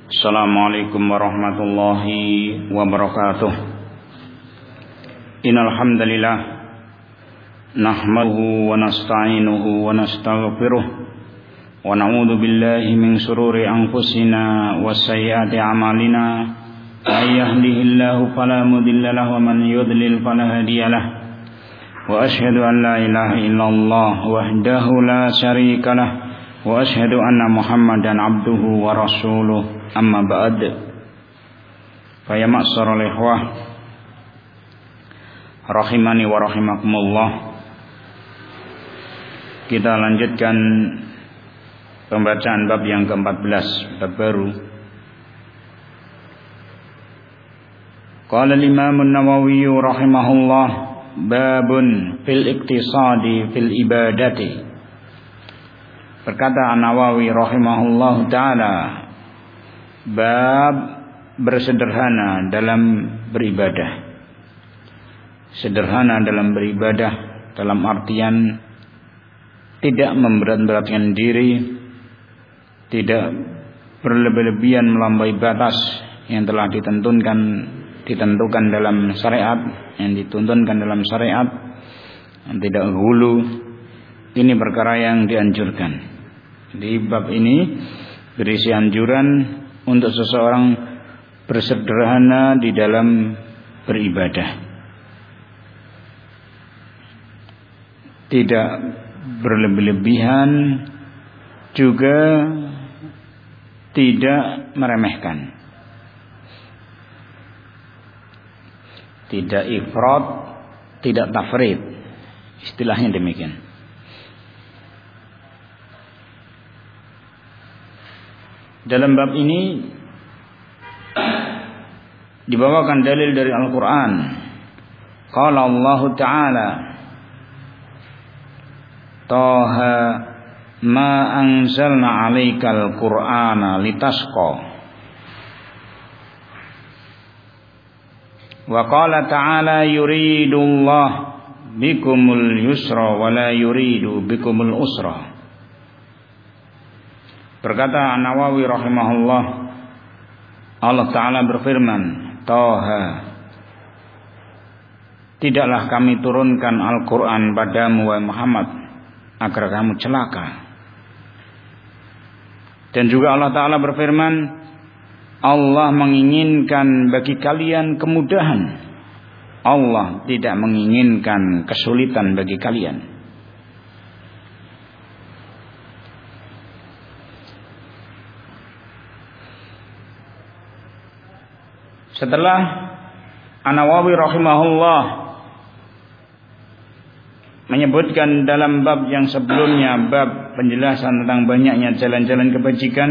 Assalamualaikum warahmatullahi wabarakatuh. Innal hamdalillah nahmaduhu wa nasta'inuhu wa nastaghfiruh wa na'udzu billahi min shururi anfusina wa sayyiati a'malina. May yahdihillahu fala mudilla lahu wa man yudlil fala hadiyalah. Wa asyhadu an la ilaha illallah wahdahu la syarika lah wa asyhadu anna Muhammadan abduhu wa rasuluh. Amma ba'd. Fa ya ma'syaral ikhwah rahimani wa rahimakumullah. Kita lanjutkan pembacaan bab yang ke-14, bab baru. Qala al-Imam an-Nawawi rahimahullah, babun fil iktisadi fil ibadati. Berkata An-Nawawi rahimahullah taala, bab bersederhana dalam beribadah. Sederhana dalam beribadah dalam artian tidak memberat-beratkan diri, tidak berlebih-lebihan melampaui batas yang telah ditentukan dalam syariat, yang dituntunkan dalam syariat, yang tidak hulu. Ini perkara yang dianjurkan. Di bab ini berisi anjuran untuk seseorang bersederhana di dalam beribadah, tidak berlebih-lebihan, juga tidak meremehkan, tidak ifrat, tidak tafrid, istilahnya demikian. Dalam bab ini dibawakan dalil dari Al-Quran. Qala Allah Ta'ala, Taha ma anzalna 'alaikal Qur'ana litasqa. Wa qala ta'ala, yuridullah bikumul yusra wa la yuridu bikumul usra. Berkata An-Nawawi rahimahullah, Allah Ta'ala berfirman, Taha, tidaklah kami turunkan Al-Quran padamu wahai Muhammad agar kamu celaka. Dan juga Allah Ta'ala berfirman, Allah menginginkan bagi kalian kemudahan, Allah tidak menginginkan kesulitan bagi kalian. Setelah An-Nawawi rahimahullah menyebutkan dalam bab yang sebelumnya, bab penjelasan tentang banyaknya jalan-jalan kebajikan,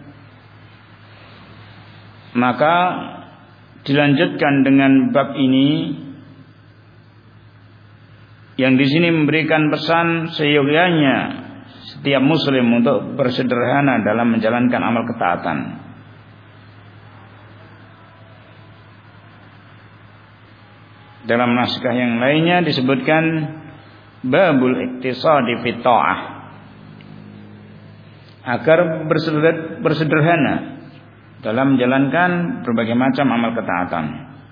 maka dilanjutkan dengan bab ini yang di sini memberikan pesan seyogyanya setiap muslim untuk bersederhana dalam menjalankan amal ketaatan. Dalam naskah yang lainnya disebutkan babul iktisadi fit ta'ah, agar bersederhana dalam menjalankan berbagai macam amal ketaatan.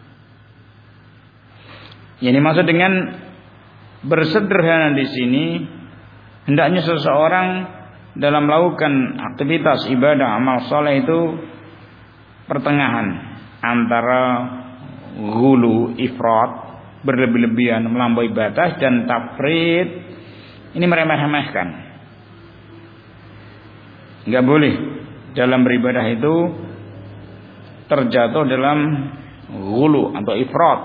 Yang dimaksud dengan bersederhana di sini, hendaknya seseorang dalam melakukan aktivitas ibadah amal soleh itu pertengahan antara ghulu, ifrat, berlebih-lebihan, melampaui batas, dan tafrid, ini meremeh-remehkan. Enggak boleh dalam beribadah itu terjatuh dalam ghulu atau ifrat.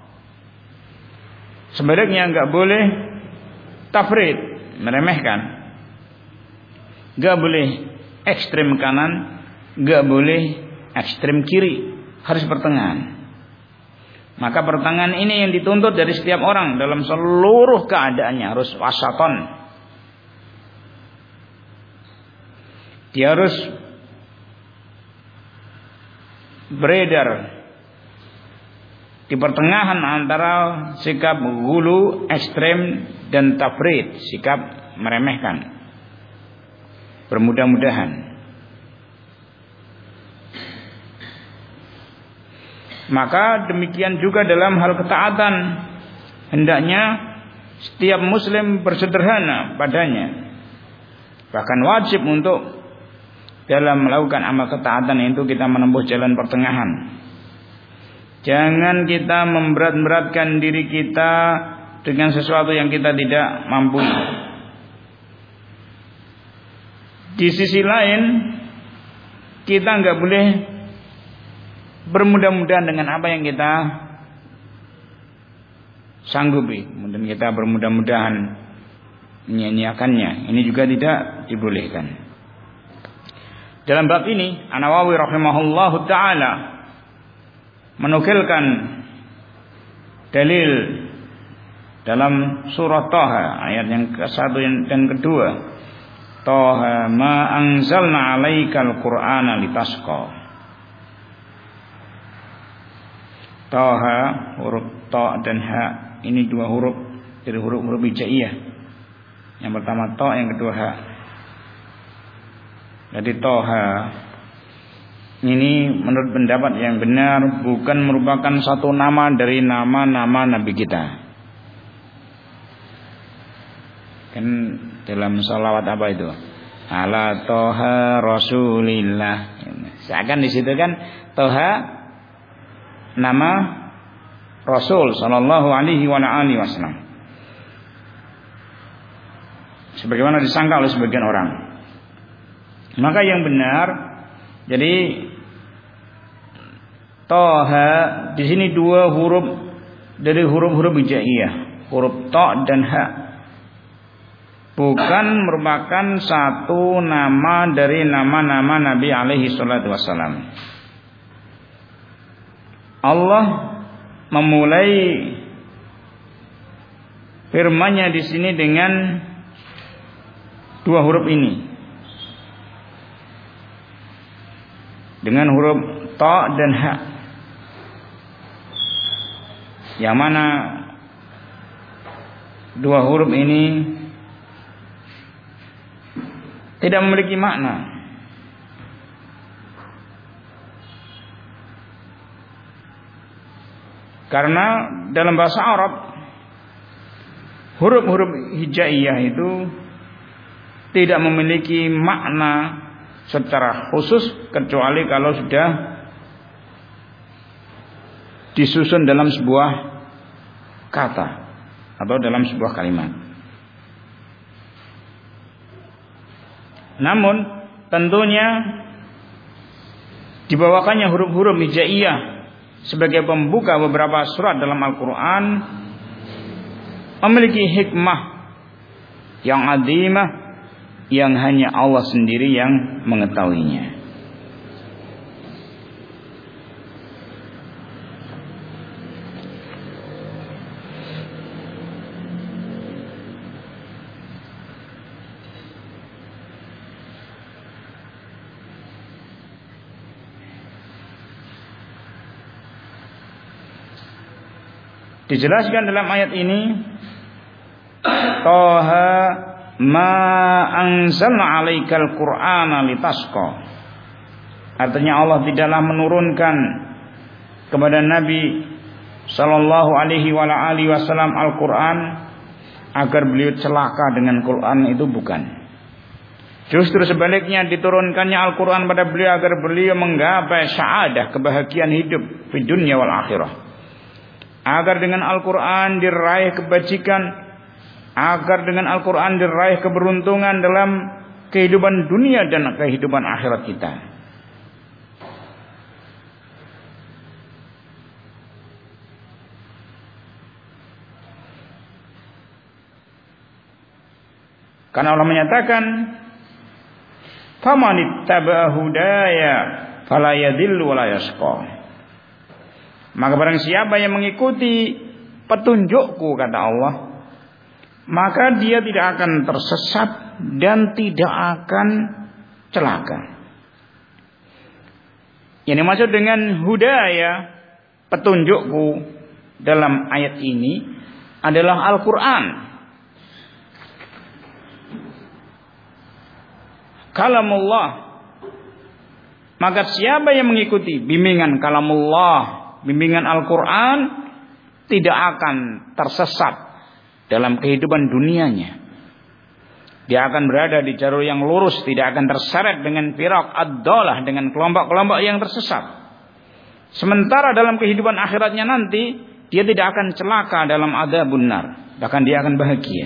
Sebaliknya enggak boleh tafrid, meremehkan. Enggak boleh ekstrem kanan, enggak boleh ekstrem kiri, harus pertengahan. Maka pertengahan ini yang dituntut dari setiap orang dalam seluruh keadaannya, harus wasaton. Dia harus beredar di pertengahan antara sikap ghulu ekstrem dan tafrid, sikap meremehkan. Bermudah-mudahan Maka demikian juga dalam hal ketaatan, hendaknya setiap muslim bersederhana padanya. Bahkan wajib untuk dalam melakukan amal ketaatan itu kita menempuh jalan pertengahan. Jangan kita memberat-beratkan diri kita dengan sesuatu yang kita tidak mampu. Di sisi lain, kita nggak boleh bermudah-mudahan dengan apa yang kita sanggupi. Kemudian kita bermudah-mudahan menyia-nyiakannya. Ini juga tidak dibolehkan. Dalam bab ini, An-Nawawi rahimahullahu taala menukilkan dalil dalam surah Thaha ayat yang ke-1 dan ke-2. Thaha ma anzalna 'alaikal Qur'ana litasqa. Thaha, huruf ta dan ha, ini dua huruf dari huruf-huruf hijaiyah. Yang pertama ta, yang kedua ha. Jadi Thaha ini menurut pendapat yang benar bukan merupakan satu nama dari nama-nama Nabi kita. Kan dalam salawat apa itu? Ala Thaha Rasulillah. Seakan di situ kan Thaha nama Rasul sallallahu alaihi wasallam. Sebagaimana disangka oleh sebagian orang. Maka yang benar, jadi Thaha di sini dua huruf dari huruf-huruf hijaiyah, huruf ta dan ha. Bukan merupakan satu nama dari nama-nama Nabi alaihi salatu wassalam. Allah memulai firman-Nya di sini dengan dua huruf ini. Dengan huruf ta dan ha. Yang mana dua huruf ini tidak memiliki makna. Karena dalam bahasa Arab huruf-huruf hijaiyah itu tidak memiliki makna secara khusus kecuali kalau sudah disusun dalam sebuah kata atau dalam sebuah kalimat. Namun tentunya dibawakannya huruf-huruf hijaiyah sebagai pembuka beberapa surat dalam Al-Quran memiliki hikmah yang azimah yang hanya Allah sendiri yang mengetahuinya. Dijelaskan dalam ayat ini, Thaha ma anzalna 'alaikal Qur'ana litasqa. Artinya Allah tidaklah menurunkan kepada Nabi sallallahu alaihi wasallam Al-Qur'an agar beliau celaka dengan Qur'an, itu bukan. Justru sebaliknya diturunkannya Al-Qur'an pada beliau agar beliau menggapai sa'adah, kebahagiaan hidup di dunia wal akhirah. Agar dengan Al-Quran diraih kebajikan, agar dengan Al-Quran diraih keberuntungan dalam kehidupan dunia dan kehidupan akhirat kita. Karena Allah menyatakan, "Famanittaba'a hudaya fala yadhillu wa la yashqa." Maka barang siapa yang mengikuti petunjukku, kata Allah, maka dia tidak akan tersesat dan tidak akan celaka. Yang dimaksud dengan hudaya, petunjukku dalam ayat ini adalah Al-Quran. Kalamullah. Maka siapa yang mengikuti bimbingan kalamullah, bimbingan Al-Quran, tidak akan tersesat dalam kehidupan dunianya. Dia akan berada di jalur yang lurus, tidak akan terseret dengan firaq ad-dalah, dengan kelompok-kelompok yang tersesat. Sementara dalam kehidupan akhiratnya nanti, dia tidak akan celaka dalam adzabun nar, bahkan dia akan bahagia.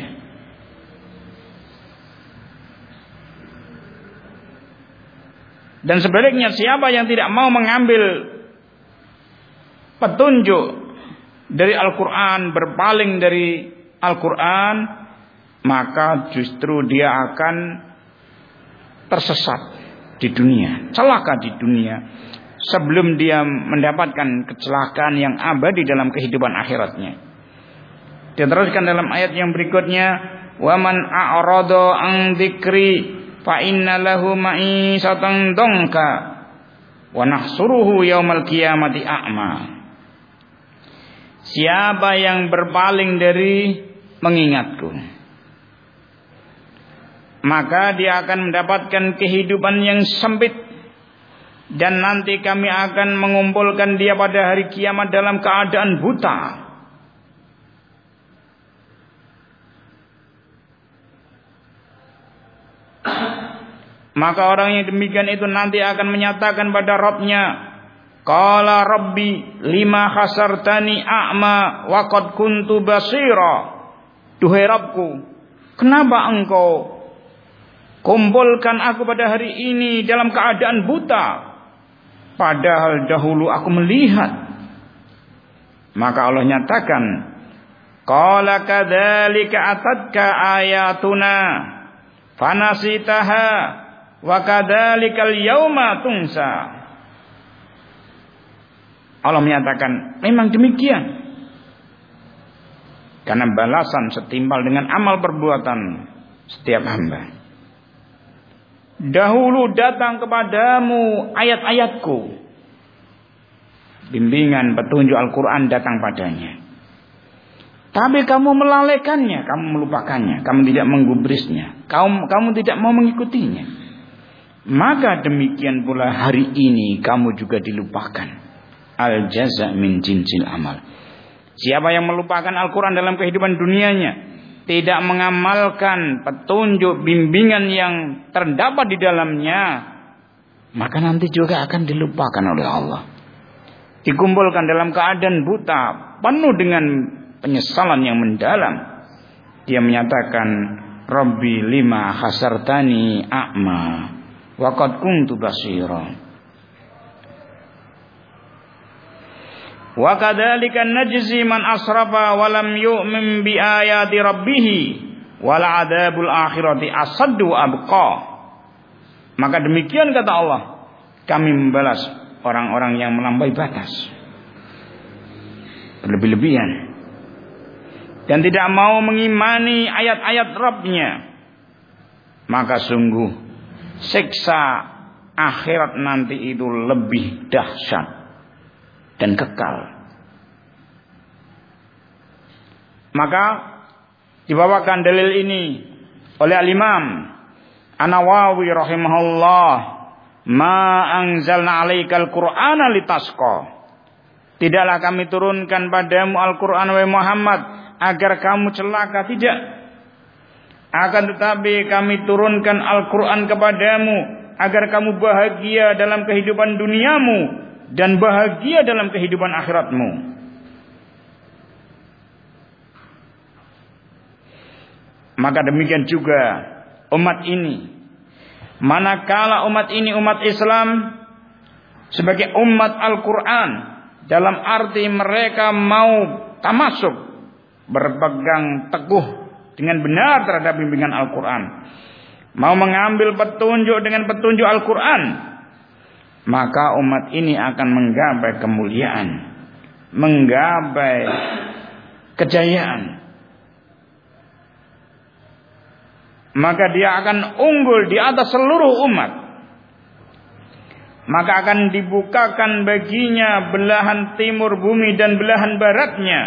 Dan sebaliknya, siapa yang tidak mau mengambil petunjuk dari Al-Quran, berpaling dari Al-Quran, maka justru dia akan tersesat di dunia, celaka di dunia, sebelum dia mendapatkan kecelakaan yang abadi dalam kehidupan akhiratnya. Diteruskan dalam ayat yang berikutnya, wa man a'rada an dzikri fa inna lahu ma'isatan dhanka wa nahsuruhu yaumal qiyamati a'ma. Siapa yang berpaling dari mengingatku, maka dia akan mendapatkan kehidupan yang sempit, dan nanti kami akan mengumpulkan dia pada hari kiamat dalam keadaan buta. Maka orang yang demikian itu nanti akan menyatakan pada Rabb-Nya, qala rabbi lima khasartani a'ma wa qad kuntu basira. Duhai Rabbku, kenapa engkau kumpulkan aku pada hari ini dalam keadaan buta, padahal dahulu aku melihat? Maka Allah nyatakan, qala kadzalika atatka ayatuna fanasitaha wa kadzalikal yauma tunsa. Allah menyatakan, memang demikian, karena balasan setimpal dengan amal perbuatan setiap hamba. Dahulu datang kepadamu ayat-ayatku, bimbingan petunjuk Al-Quran datang padanya, tapi kamu melalaikannya, kamu melupakannya, kamu tidak menggubrisnya, kamu tidak mau mengikutinya. Maka demikian pula hari ini kamu juga dilupakan. Al-jaza min jinsil amal. Siapa yang melupakan Al-Quran dalam kehidupan dunianya, tidak mengamalkan petunjuk bimbingan yang terdapat di dalamnya, maka nanti juga akan dilupakan oleh Allah. Dikumpulkan dalam keadaan buta, penuh dengan penyesalan yang mendalam. Dia menyatakan, Rabbi lima khasartani a'ma wa qad kuntu basira. Wa kadzalika najzi man asrafa wa lam yu'min bi ayati rabbih wal adzabul akhirati asaddu abqa. Maka demikian kata Allah, kami membalas orang-orang yang melampaui batas, berlebih-lebihan, dan tidak mau mengimani ayat-ayat Rabb-Nya. Maka sungguh siksa akhirat nanti itu lebih dahsyat dan kekal. Maka dibawakan dalil ini oleh Al-Imam An-Nawawi rahimahullah, ma anzalna 'alaikal Qur'ana litasqa. Tidaklah kami turunkan padamu Al-Qur'an wahai Muhammad agar kamu celaka, tidak. Akan tetapi kami turunkan Al-Qur'an kepadamu agar kamu bahagia dalam kehidupan duniamu dan bahagia dalam kehidupan akhiratmu. Maka demikian juga umat ini, manakala umat ini umat Islam sebagai umat Al-Quran, dalam arti mereka mau tamasuk, berpegang teguh dengan benar terhadap bimbingan Al-Quran, mau mengambil petunjuk dengan petunjuk Al-Quran, maka umat ini akan menggapai kemuliaan, menggapai kejayaan. Maka dia akan unggul di atas seluruh umat. Maka akan dibukakan baginya belahan timur bumi dan belahan baratnya.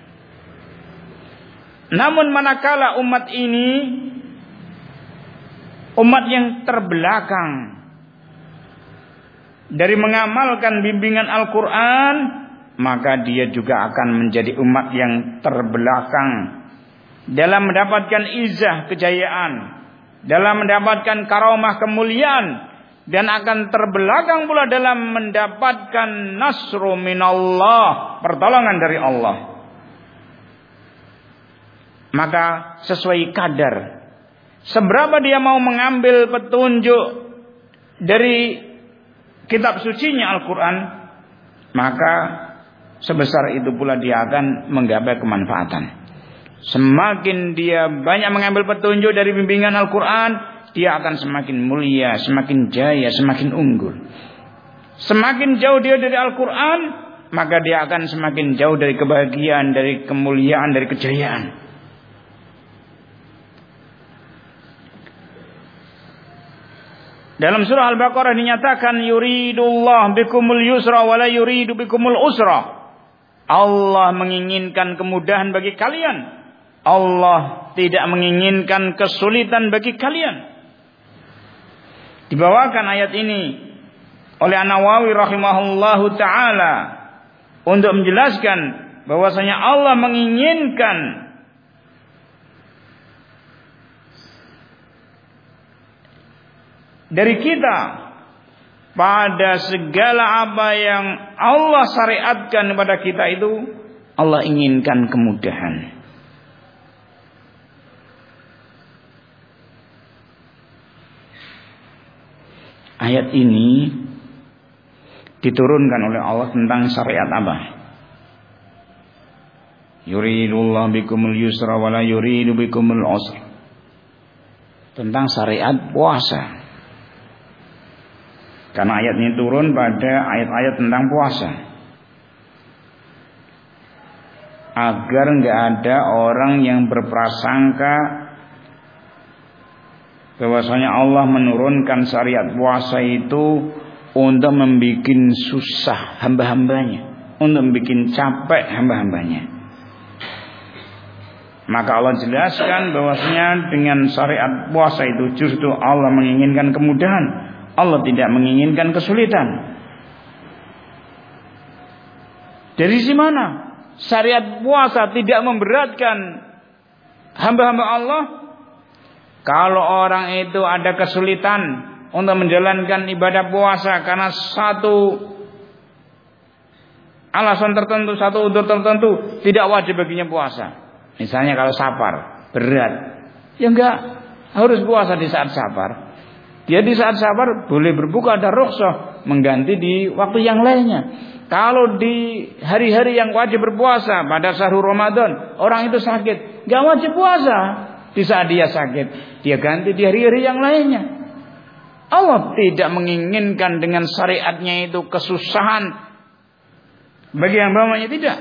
Namun manakala umat ini umat yang terbelakang dari mengamalkan bimbingan Al-Quran, maka dia juga akan menjadi umat yang terbelakang dalam mendapatkan izah kejayaan, dalam mendapatkan karamah kemuliaan, dan akan terbelakang pula dalam mendapatkan nasru minallah, pertolongan dari Allah. Maka sesuai kadar, seberapa dia mau mengambil petunjuk dari kitab sucinya Al-Quran, maka sebesar itu pula dia akan menggapai kemanfaatan. Semakin dia banyak mengambil petunjuk dari bimbingan Al-Quran, dia akan semakin mulia, semakin jaya, semakin unggul. Semakin jauh dia dari Al-Quran, maka dia akan semakin jauh dari kebahagiaan, dari kemuliaan, dari kejayaan. Dalam surah Al-Baqarah dinyatakan, yuridullah bikumul yusra wa la yuridu bikumul usra. Allah menginginkan kemudahan bagi kalian. Allah tidak menginginkan kesulitan bagi kalian. Dibawakan ayat ini oleh An-Nawawi rahimahullahu ta'ala untuk menjelaskan bahwasanya Allah menginginkan dari kita pada segala apa yang Allah syariatkan kepada kita itu, Allah inginkan kemudahan. Ayat ini diturunkan oleh Allah tentang syariat apa? Yuridullah bikumul yusra wa la yuridu bikumul usra. Tentang syariat puasa. Karena ayat ini turun pada ayat-ayat tentang puasa, agar enggak ada orang yang berprasangka bahwasanya Allah menurunkan syariat puasa itu untuk membuat susah hamba-hambanya, untuk membuat capek hamba-hambanya. Maka Allah jelaskan bahwasanya dengan syariat puasa itu justru Allah menginginkan kemudahan. Allah tidak menginginkan kesulitan. Dari sisi mana syariat puasa tidak memberatkan hamba-hamba Allah? Kalau orang itu ada kesulitan untuk menjalankan ibadah puasa karena satu alasan tertentu, satu udzur tertentu, tidak wajib baginya puasa. Misalnya kalau safar berat, ya enggak harus puasa di saat safar. Dia di saat safar boleh berbuka, ada rukhsah mengganti di waktu yang lainnya. Kalau di hari-hari yang wajib berpuasa pada sahur Ramadan, orang itu sakit, enggak wajib puasa. Di saat dia sakit, dia ganti di hari-hari yang lainnya. Allah tidak menginginkan dengan syariatnya itu kesusahan bagi hamba-hambanya, tidak.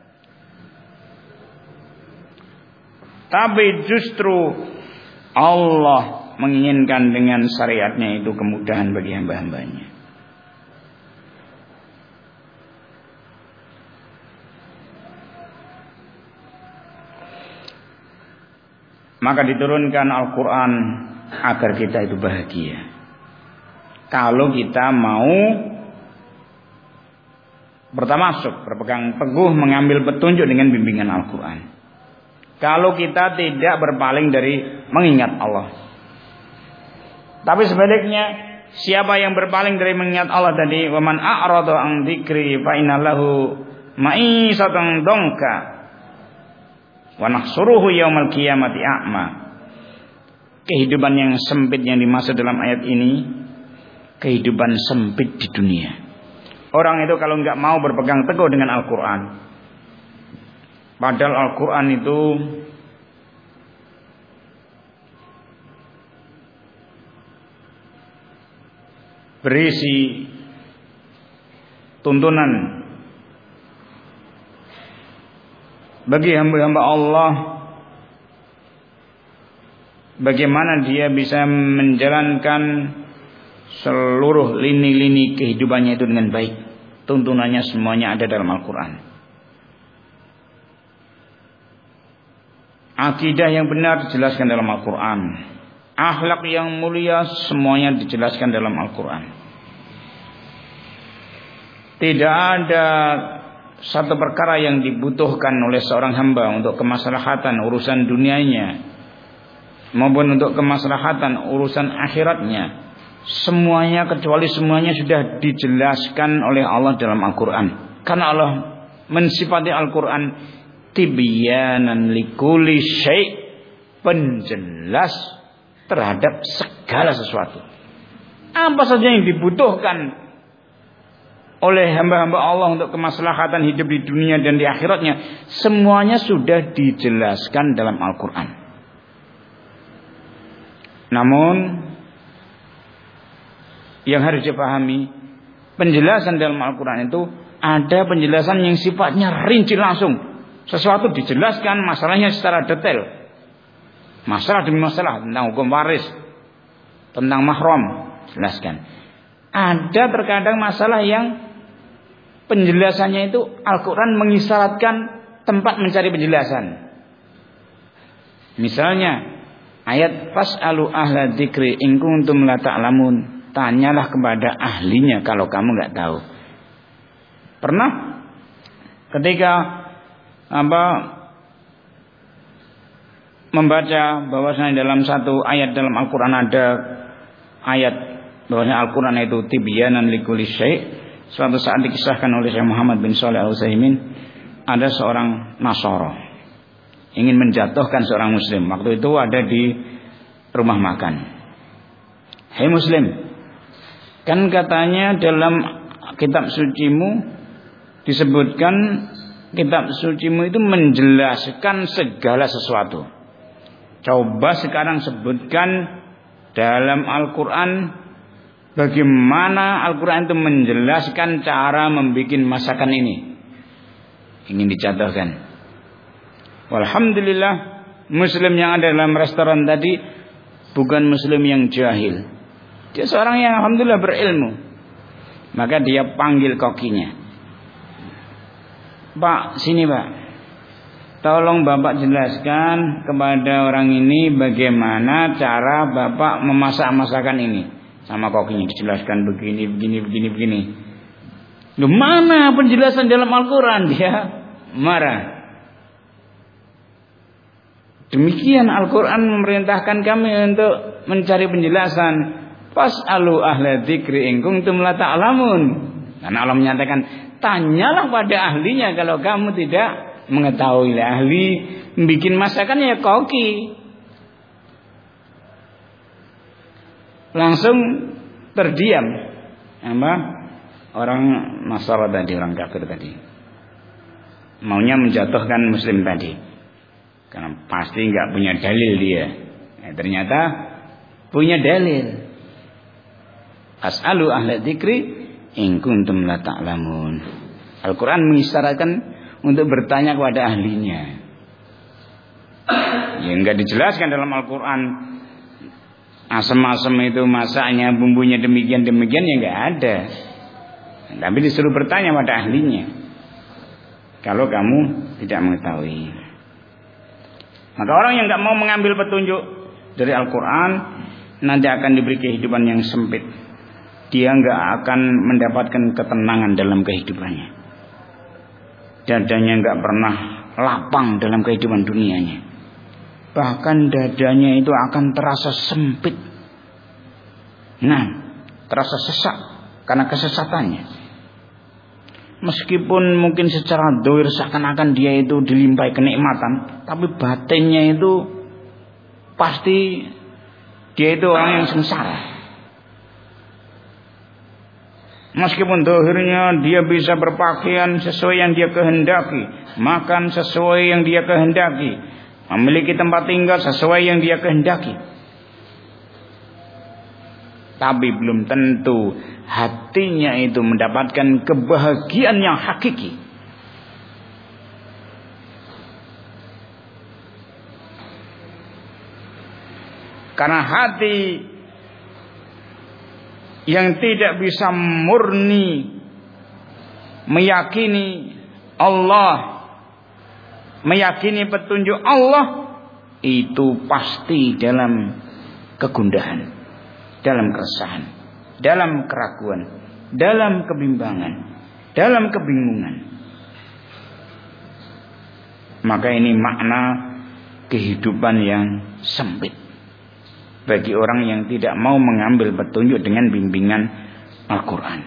Tapi justru Allah menginginkan dengan syariatnya itu kemudahan bagi hamba-hambanya. Maka diturunkan Al-Quran agar kita itu bahagia. Kalau kita mau bertamasuk, berpegang teguh, mengambil petunjuk dengan bimbingan Al-Quran. Kalau kita tidak berpaling dari mengingat Allah. Tapi sebaliknya, siapa yang berpaling dari mengingat Allah tadi, waman a'rada an dzikri fa inna lahu ma'isatan dongka wa nahsuruhu yaumal qiyamati a'ma. Kehidupan yang sempit yang dimaksud dalam ayat ini, kehidupan sempit di dunia. Orang itu kalau enggak mau berpegang teguh dengan Al-Quran, padahal Al-Quran itu berisi tuntunan bagi hamba-hamba Allah, bagaimana dia bisa menjalankan seluruh lini-lini kehidupannya itu dengan baik. Tuntunannya semuanya ada dalam Al-Quran. Akidah yang benar dijelaskan dalam Al-Quran. Akhlak yang mulia semuanya dijelaskan dalam Al-Quran. Tidak ada satu perkara yang dibutuhkan oleh seorang hamba untuk kemaslahatan urusan dunianya maupun untuk kemaslahatan urusan akhiratnya, semuanya kecuali semuanya sudah dijelaskan oleh Allah dalam Al-Quran. Karena Allah mensifati Al-Quran tibyanan likulli syai', penjelas terhadap segala sesuatu. Apa saja yang dibutuhkan oleh hamba-hamba Allah untuk kemaslahatan hidup di dunia dan di akhiratnya, semuanya sudah dijelaskan dalam Al-Quran. Namun yang harus dipahami, penjelasan dalam Al-Quran itu ada penjelasan yang sifatnya rinci langsung. Sesuatu dijelaskan masalahnya secara detail, masalah demi masalah, tentang hukum waris, tentang mahram, jelaskan. Ada terkadang masalah yang penjelasannya itu Al-Quran mengisyaratkan tempat mencari penjelasan. Misalnya ayat fas'alu ahla dzikri in kuntum la ta'lamun, tanyalah kepada ahlinya kalau kamu enggak tahu. Pernah ketika membaca bahwasanya dalam satu ayat dalam Al-Quran ada ayat bahwasanya Al-Quran itu tibyanan likulli syai'. Suatu saat dikisahkan oleh Syekh Muhammad bin Shalih Al-Utsaimin, ada seorang Nasara ingin menjatuhkan seorang muslim. Waktu itu ada di rumah makan. Hei muslim, kan katanya dalam kitab sucimu disebutkan kitab sucimu itu menjelaskan segala sesuatu. Coba sekarang sebutkan dalam Al-Quran bagaimana Al-Quran itu menjelaskan cara membuat masakan ini. Ingin dijatuhkan. Walhamdulillah, muslim yang ada dalam restoran tadi bukan muslim yang jahil. Dia seorang yang alhamdulillah berilmu. Maka dia panggil kokinya. Pak, sini Pak, tolong Bapak jelaskan kepada orang ini bagaimana cara Bapak memasak masakan ini. Sama kokinya dijelaskan begini. Loh, mana penjelasan dalam Al-Quran? Dia marah. Demikian Al-Quran memerintahkan kami untuk mencari penjelasan. Fas'alu ahla dzikri in kuntum la ta'lamun. Karena Allah menyatakan, tanyalah pada ahlinya kalau kamu tidak mengetahui. Ahli bikin masakan ya koki. Langsung terdiam orang Nasara tadi, orang kafir tadi, maunya menjatuhkan muslim tadi karena pasti nggak punya dalil dia. Ternyata punya dalil. As'alu ahla dzikri in kuntum la ta'lamun. Al-Quran mengisyaratkan untuk bertanya kepada ahlinya. Ya enggak dijelaskan dalam Al-Quran asam-asam itu masaknya, bumbunya demikian ya enggak ada. Tapi disuruh bertanya pada ahlinya kalau kamu tidak mengetahui. Maka orang yang enggak mau mengambil petunjuk dari Al-Quran nanti akan diberi kehidupan yang sempit. Dia enggak akan mendapatkan ketenangan dalam kehidupannya. Dadanya enggak pernah lapang dalam kehidupan dunianya. Bahkan dadanya itu akan terasa sempit. Terasa sesak karena kesesatannya. Meskipun mungkin secara dohir seakan-akan dia itu dilimpahi kenikmatan, tapi batinnya itu pasti dia itu orang yang sengsara. Meskipun dohirnya dia bisa berpakaian sesuai yang dia kehendaki, makan sesuai yang dia kehendaki, memiliki tempat tinggal sesuai yang dia kehendaki, tapi belum tentu hatinya itu mendapatkan kebahagiaan yang hakiki. Karena hati yang tidak bisa murni meyakini Allah, meyakini petunjuk Allah, itu pasti dalam kegundahan, dalam keresahan, dalam keraguan, dalam kebimbangan, dalam kebingungan. Maka ini makna kehidupan yang sempit bagi orang yang tidak mau mengambil petunjuk dengan bimbingan Al-Quran.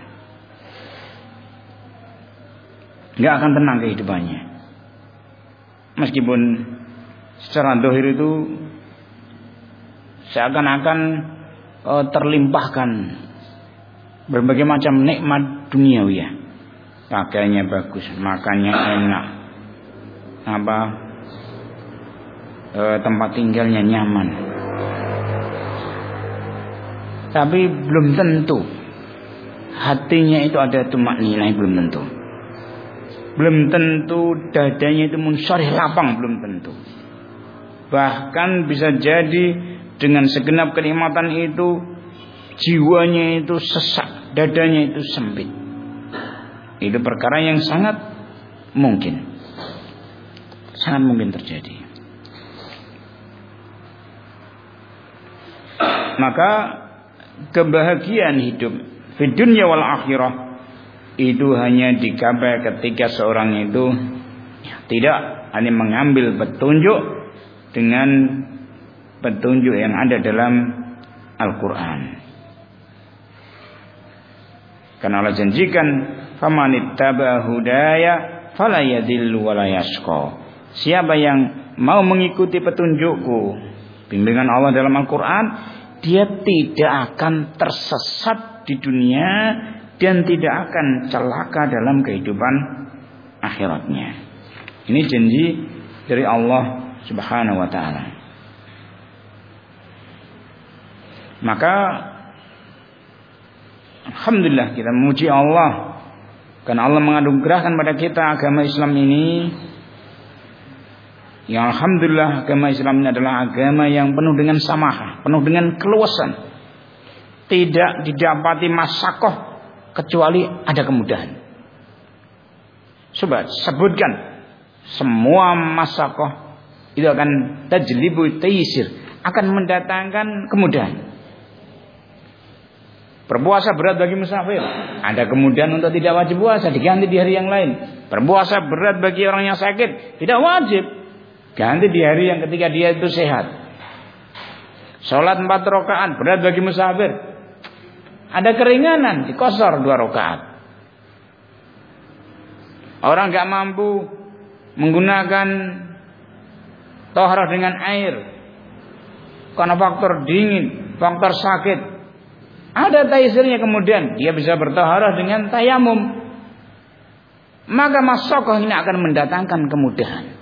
Nggak akan tenang kehidupannya. Meskipun secara zahir itu seakan-akan terlimpahkan berbagai macam nikmat duniawi. Pakaiannya bagus, makannya enak, tempat tinggalnya nyaman. Tapi belum tentu hatinya itu ada tumakninah, belum tentu. Belum tentu dadanya itu munsyarih lapang, belum tentu. Bahkan bisa jadi dengan segenap kenikmatan itu jiwanya itu sesak, dadanya itu sempit. Itu perkara yang sangat mungkin terjadi. Maka kebahagiaan hidup di dunia wal akhirah itu hanya dicapai ketika seorang itu tidak hanya mengambil petunjuk dengan petunjuk yang ada dalam Al-Quran. Karena Allah janjikan, famanittaba hudaya fala yadhillu wa la yashqa. Siapa yang mau mengikuti petunjukku, bimbingan Allah dalam Al-Quran, dia tidak akan tersesat di dunia dan tidak akan celaka dalam kehidupan akhiratnya. Ini janji dari Allah Subhanahu wa ta'ala. Maka alhamdulillah kita memuji Allah karena Allah menganugerahkan pada kita agama Islam ini. Yang alhamdulillah agama Islam ini adalah agama yang penuh dengan samahah, penuh dengan keluasan. Tidak didapati masakoh kecuali ada kemudahan. Coba sebutkan semua masakoh itu akan tajlibu taysir, akan mendatangkan kemudahan. Berpuasa berat bagi musafir, ada kemudahan untuk tidak wajib puasa, diganti di hari yang lain. Berpuasa berat bagi orang yang sakit, tidak wajib, ganti di hari yang ketika dia itu sehat. Sholat 4 rakaat berat bagi musafir, ada keringanan, dikosor 2 rakaat. Orang gak mampu menggunakan tohrah dengan air karena faktor dingin, faktor sakit, ada taisirnya, kemudian dia bisa bertaharah dengan tayamum. Maka masakoh ini akan mendatangkan kemudahan.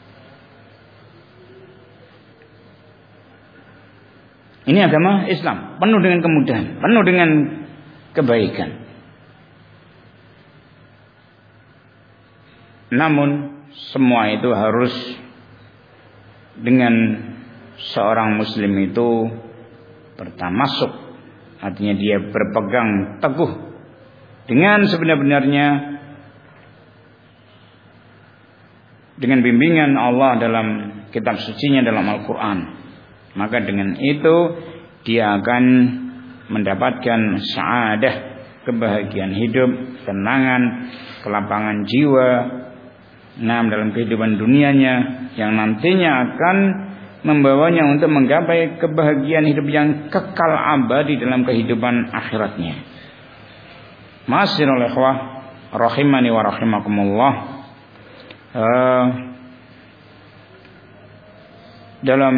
Ini agama Islam penuh dengan kemudahan, penuh dengan kebaikan. Namun semua itu harus dengan seorang muslim itu bertamasuk, artinya dia berpegang teguh dengan sebenar-benarnya dengan bimbingan Allah dalam kitab sucinya, dalam Al-Quran. Maka dengan itu dia akan mendapatkan sa'adah, kebahagiaan hidup, ketenangan, kelapangan jiwa, dalam kehidupan dunianya, yang nantinya akan membawanya untuk menggapai kebahagiaan hidup yang kekal abadi dalam kehidupan akhiratnya. Ma'asyiral ikhwah rahimani wa rahimakumullah. Dalam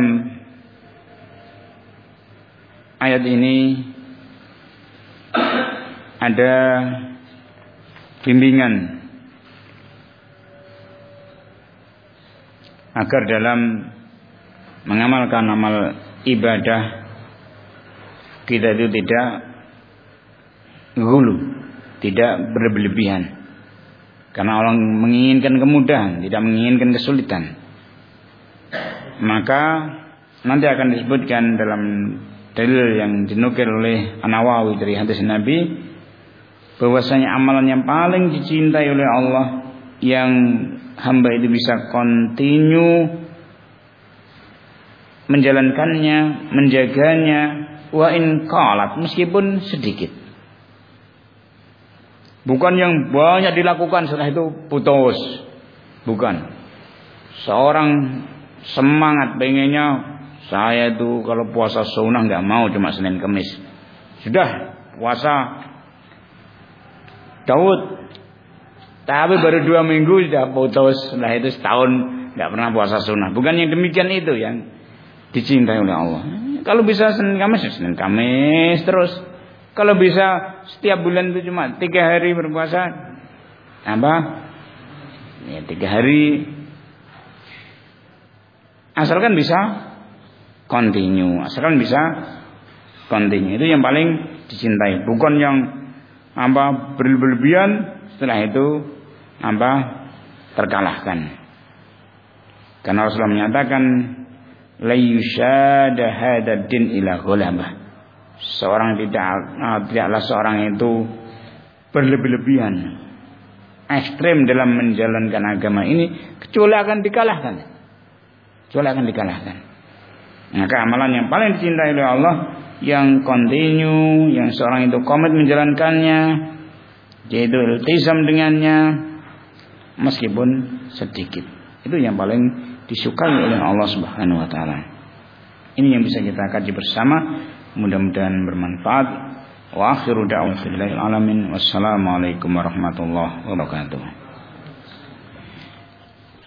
ayat ini ada bimbingan agar dalam mengamalkan amal ibadah kita itu tidak ghulu, tidak berlebihan. Karena orang menginginkan kemudahan, tidak menginginkan kesulitan. Maka nanti akan disebutkan dalam dalil yang dinukil oleh An-Nawawi dari hadis Nabi, bahwasanya amalan yang paling dicintai oleh Allah yang hamba itu bisa continue menjalankannya, menjaganya, wa in qalat, meskipun sedikit. Bukan yang banyak dilakukan setelah itu putus. Bukan. Seorang semangat pengennya, saya itu kalau puasa sunnah nggak mau cuma Senin Kamis. Sudah puasa Daud, tapi baru 2 minggu sudah putus. Setelah itu setahun nggak pernah puasa sunnah. Bukan yang demikian itu yang dicintai oleh Allah. Kalau bisa Senin Kamis terus. Kalau bisa setiap bulan itu cuma 3 hari berpuasa, apa? Ya 3 hari. Asalkan bisa continue, itu yang paling dicintai. Bukan yang apa berlebihan setelah itu apa terkalahkan. Karena Rasulullah menyatakan la yushada hadad din ila ghulabah. Tidaklah seorang itu berlebih-lebihan, ekstrem dalam menjalankan agama ini kecuali akan dikalahkan. Maka amalan yang paling dicintai oleh Allah yang continue, yang seorang itu komit menjalankannya, yaitu iltizam dengannya meskipun sedikit. Itu yang paling disukai oleh Allah Subhanahu wa taala. Ini yang bisa kita kaji bersama. Mudah-mudahan bermanfaat. Wa akhiru da'watina alamin. Wassalamualaikum warahmatullahi wabarakatuh.